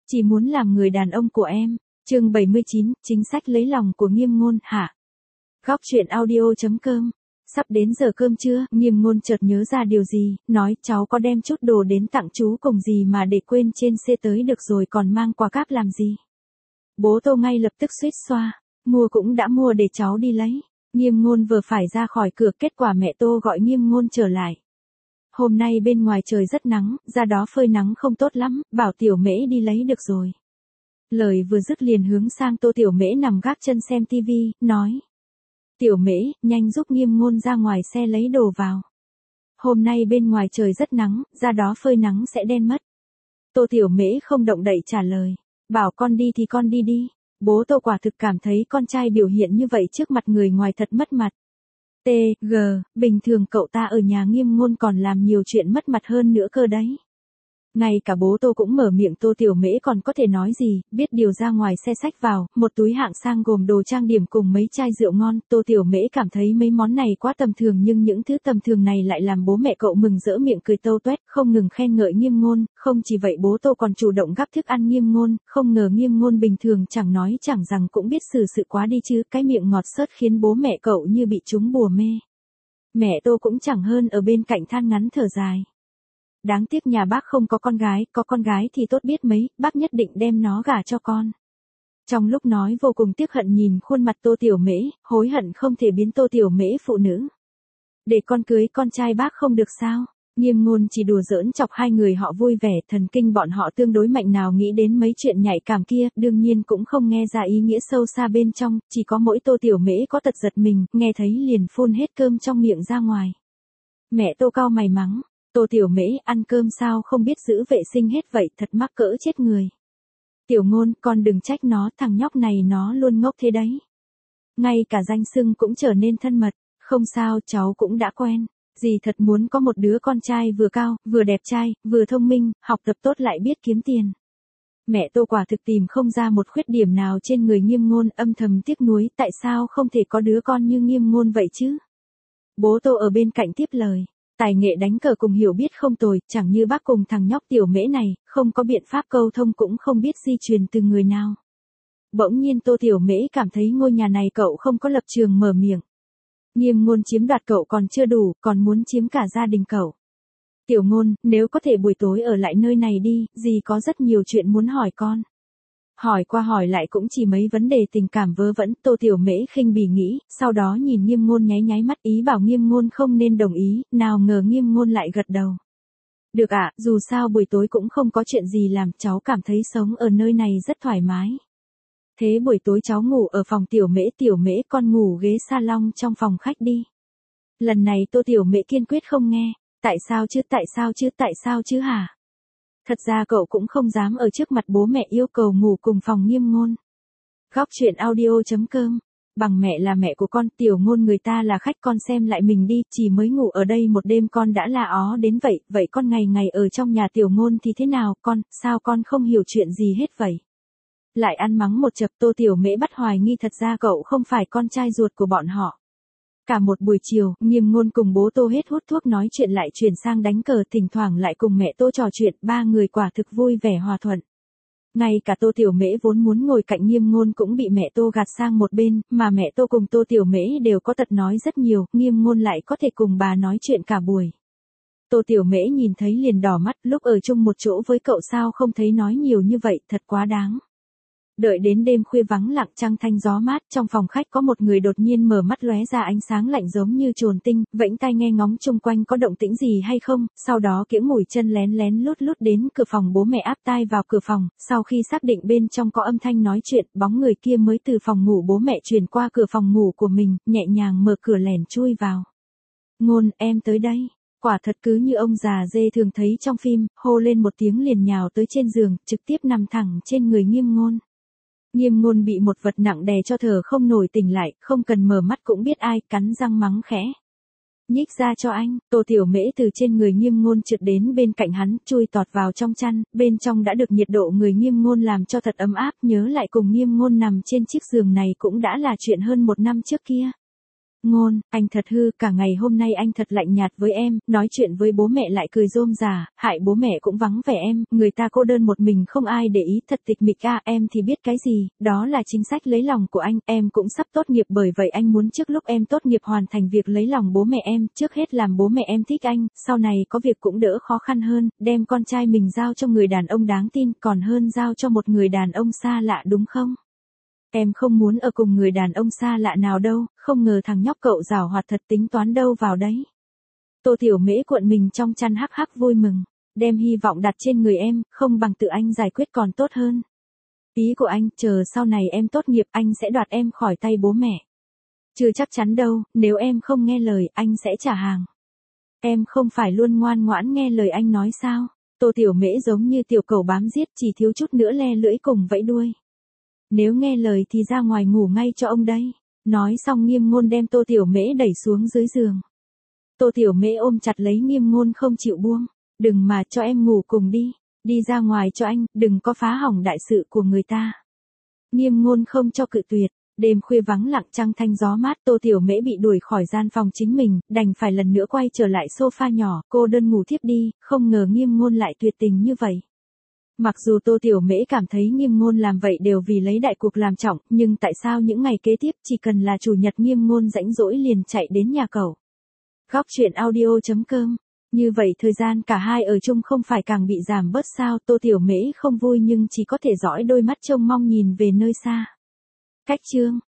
chỉ muốn làm người đàn ông của em. Chương 79, chính sách lấy lòng của Nghiêm Ngôn, hạ. Góc truyện audio.com. Sắp đến giờ cơm trưa, Nghiêm Ngôn chợt nhớ ra điều gì, nói cháu có đem chút đồ đến tặng chú cùng gì mà để quên trên xe tới được rồi còn mang quà cáp làm gì. Bố Tô ngay lập tức suýt xoa, mua cũng đã mua để cháu đi lấy. Nghiêm Ngôn vừa phải ra khỏi cửa, kết quả mẹ Tô gọi Nghiêm Ngôn trở lại. Hôm nay bên ngoài trời rất nắng, ra đó phơi nắng không tốt lắm, bảo Tiểu Mễ đi lấy được rồi. Lời vừa dứt liền hướng sang Tô Tiểu Mễ nằm gác chân xem tivi, nói. Tiểu Mễ, nhanh giúp Nghiêm Ngôn ra ngoài xe lấy đồ vào. Hôm nay bên ngoài trời rất nắng, ra đó phơi nắng sẽ đen mất. Tô Tiểu Mễ không động đậy trả lời. Bảo con đi thì con đi đi. Bố Tô quả thực cảm thấy con trai biểu hiện như vậy trước mặt người ngoài thật mất mặt. T.G. Bình thường cậu ta ở nhà Nghiêm Ngôn còn làm nhiều chuyện mất mặt hơn nữa cơ đấy. Ngay cả bố Tô cũng mở miệng, Tô Tiểu Mễ còn có thể nói gì, biết điều ra ngoài xe xách vào, một túi hạng sang gồm đồ trang điểm cùng mấy chai rượu ngon. Tô Tiểu Mễ cảm thấy mấy món này quá tầm thường, nhưng những thứ tầm thường này lại làm bố mẹ cậu mừng rỡ miệng cười tâu toét, không ngừng khen ngợi Nghiêm Ngôn. Không chỉ vậy, bố Tô còn chủ động gắp thức ăn Nghiêm Ngôn, không ngờ Nghiêm Ngôn bình thường chẳng nói chẳng rằng cũng biết xử sự quá đi chứ, cái miệng ngọt xớt khiến bố mẹ cậu như bị trúng bùa mê. Mẹ Tô cũng chẳng hơn ở bên cạnh than ngắn thở dài. Đáng tiếc nhà bác không có con gái, có con gái thì tốt biết mấy, bác nhất định đem nó gả cho con. Trong lúc nói vô cùng tiếc hận nhìn khuôn mặt Tô Tiểu Mễ, hối hận không thể biến Tô Tiểu Mễ phụ nữ. Để con cưới con trai bác không được sao? Nghiêm Ngôn chỉ đùa giỡn chọc hai người họ vui vẻ, thần kinh bọn họ tương đối mạnh, nào nghĩ đến mấy chuyện nhạy cảm kia, đương nhiên cũng không nghe ra ý nghĩa sâu xa bên trong, chỉ có mỗi Tô Tiểu Mễ có tật giật mình, nghe thấy liền phun hết cơm trong miệng ra ngoài. Mẹ Tô cau mày mắng. Tô Tiểu Mễ, ăn cơm sao không biết giữ vệ sinh hết vậy, thật mắc cỡ chết người. Tiểu Ngôn, con đừng trách nó, thằng nhóc này nó luôn ngốc thế đấy. Ngay cả danh xưng cũng trở nên thân mật. Không sao, cháu cũng đã quen. Dì thật muốn có một đứa con trai vừa cao, vừa đẹp trai, vừa thông minh, học tập tốt lại biết kiếm tiền. Mẹ Tô quả thực tìm không ra một khuyết điểm nào trên người Nghiêm Ngôn, âm thầm tiếc nuối, tại sao không thể có đứa con như Nghiêm Ngôn vậy chứ? Bố Tô ở bên cạnh tiếp lời. Tài nghệ đánh cờ cùng hiểu biết không tồi, chẳng như bác cùng thằng nhóc Tiểu Mễ này, không có biện pháp câu thông cũng không biết di truyền từ người nào. Bỗng nhiên Tô Tiểu Mễ cảm thấy ngôi nhà này cậu không có lập trường mở miệng. Nghiêm Ngôn chiếm đoạt cậu còn chưa đủ, còn muốn chiếm cả gia đình cậu. Tiểu Ngôn, nếu có thể buổi tối ở lại nơi này đi, dì có rất nhiều chuyện muốn hỏi con. Hỏi qua hỏi lại cũng chỉ mấy vấn đề tình cảm vớ vẩn. Tô Tiểu Mễ khinh bỉ nghĩ, sau đó nhìn Nghiêm Ngôn nháy nháy mắt, ý bảo Nghiêm Ngôn không nên đồng ý, nào ngờ Nghiêm Ngôn lại gật đầu. Được ạ, dù sao buổi tối cũng không có chuyện gì làm, cháu cảm thấy sống ở nơi này rất thoải mái. Thế buổi tối cháu ngủ ở phòng Tiểu Mễ, con ngủ ghế salon trong phòng khách đi. Lần này Tô Tiểu Mễ kiên quyết không nghe. Tại sao chứ hả? Thật ra cậu cũng không dám ở trước mặt bố mẹ yêu cầu ngủ cùng phòng Nghiêm Ngôn. Góc truyện audio.com. Bằng mẹ là mẹ của con, Tiểu Ngôn người ta là khách, con xem lại mình đi, chỉ mới ngủ ở đây một đêm con đã la ó đến vậy, vậy con ngày ngày ở trong nhà Tiểu Ngôn thì thế nào, sao con không hiểu chuyện gì hết vậy? Lại ăn mắng một chập. Tô Tiểu Mễ bắt hoài nghi thật ra cậu không phải con trai ruột của bọn họ. Cả một buổi chiều, Nghiêm Ngôn cùng bố Tô hết hút thuốc nói chuyện lại chuyển sang đánh cờ, thỉnh thoảng lại cùng mẹ Tô trò chuyện, ba người quả thực vui vẻ hòa thuận. Ngay cả Tô Tiểu Mễ vốn muốn ngồi cạnh Nghiêm Ngôn cũng bị mẹ Tô gạt sang một bên, mà mẹ Tô cùng Tô Tiểu Mễ đều có tật nói rất nhiều, Nghiêm Ngôn lại có thể cùng bà nói chuyện cả buổi. Tô Tiểu Mễ nhìn thấy liền đỏ mắt, lúc ở chung một chỗ với cậu sao không thấy nói nhiều như vậy, thật quá đáng. Đợi đến đêm khuya vắng lặng, trăng thanh gió mát, trong phòng khách có một người đột nhiên mở mắt lóe ra ánh sáng lạnh giống như chồn tinh, vẫy tai nghe ngóng chung quanh có động tĩnh gì hay không, sau đó kiễng mũi chân lén lén lút lút đến cửa phòng bố mẹ, áp tai vào cửa phòng, sau khi xác định bên trong có âm thanh nói chuyện, bóng người kia mới từ phòng ngủ bố mẹ truyền qua cửa phòng ngủ của mình, nhẹ nhàng mở cửa lẻn chui vào. Ngôn, em tới đây. Quả thật cứ như ông già dê thường thấy trong phim, hô lên một tiếng liền nhào tới trên giường, trực tiếp nằm thẳng trên người Nghiêm Ngôn. Nghiêm Ngôn bị một vật nặng đè cho thở không nổi, tỉnh lại, không cần mở mắt cũng biết ai, cắn răng mắng khẽ. Nhích ra cho anh. Tô Tiểu Mễ từ trên người Nghiêm Ngôn trượt đến bên cạnh hắn, chui tọt vào trong chăn, bên trong đã được nhiệt độ người Nghiêm Ngôn làm cho thật ấm áp, nhớ lại cùng Nghiêm Ngôn nằm trên chiếc giường này cũng đã là chuyện hơn 1 năm trước kia. Ngôn, anh thật hư, cả ngày hôm nay anh thật lạnh nhạt với em, nói chuyện với bố mẹ lại cười rôm rả, hại bố mẹ cũng vắng vẻ em, người ta cô đơn một mình không ai để ý, thật tịch mịch à, em thì biết cái gì, đó là chính sách lấy lòng của anh, em cũng sắp tốt nghiệp bởi vậy anh muốn trước lúc em tốt nghiệp hoàn thành việc lấy lòng bố mẹ em, trước hết làm bố mẹ em thích anh, sau này có việc cũng đỡ khó khăn hơn, đem con trai mình giao cho người đàn ông đáng tin, còn hơn giao cho một người đàn ông xa lạ đúng không? Em không muốn ở cùng người đàn ông xa lạ nào đâu, không ngờ thằng nhóc cậu giảo hoạt thật tính toán đâu vào đấy. Tô Tiểu Mễ cuộn mình trong chăn hắc hắc vui mừng, đem hy vọng đặt trên người em, không bằng tự anh giải quyết còn tốt hơn. Ý của anh, chờ sau này em tốt nghiệp anh sẽ đoạt em khỏi tay bố mẹ. Chưa chắc chắn đâu, nếu em không nghe lời anh sẽ trả hàng. Em không phải luôn ngoan ngoãn nghe lời anh nói sao? Tô Tiểu Mễ giống như tiểu cẩu bám giết chỉ thiếu chút nữa le lưỡi cùng vẫy đuôi. Nếu nghe lời thì ra ngoài ngủ ngay cho ông đây. Nói xong Nghiêm Ngôn đem Tô Tiểu Mễ đẩy xuống dưới giường. Tô Tiểu Mễ ôm chặt lấy Nghiêm Ngôn không chịu buông. Đừng mà cho em ngủ cùng đi. Đi ra ngoài cho anh, đừng có phá hỏng đại sự của người ta. Nghiêm Ngôn không cho cự tuyệt. Đêm khuya vắng lặng trăng thanh gió mát, Tô Tiểu Mễ bị đuổi khỏi gian phòng chính mình, đành phải lần nữa quay trở lại sofa nhỏ, cô đơn ngủ thiếp đi, không ngờ Nghiêm Ngôn lại tuyệt tình như vậy. Mặc dù Tô Tiểu Mễ cảm thấy Nghiêm Ngôn làm vậy đều vì lấy đại cuộc làm trọng, nhưng tại sao những ngày kế tiếp chỉ cần là chủ nhật Nghiêm Ngôn rảnh rỗi liền chạy đến nhà cậu. Góc truyện audio.com. Như vậy thời gian cả hai ở chung không phải càng bị giảm bớt sao? Tô Tiểu Mễ không vui nhưng chỉ có thể dõi đôi mắt trông mong nhìn về nơi xa. Cách chương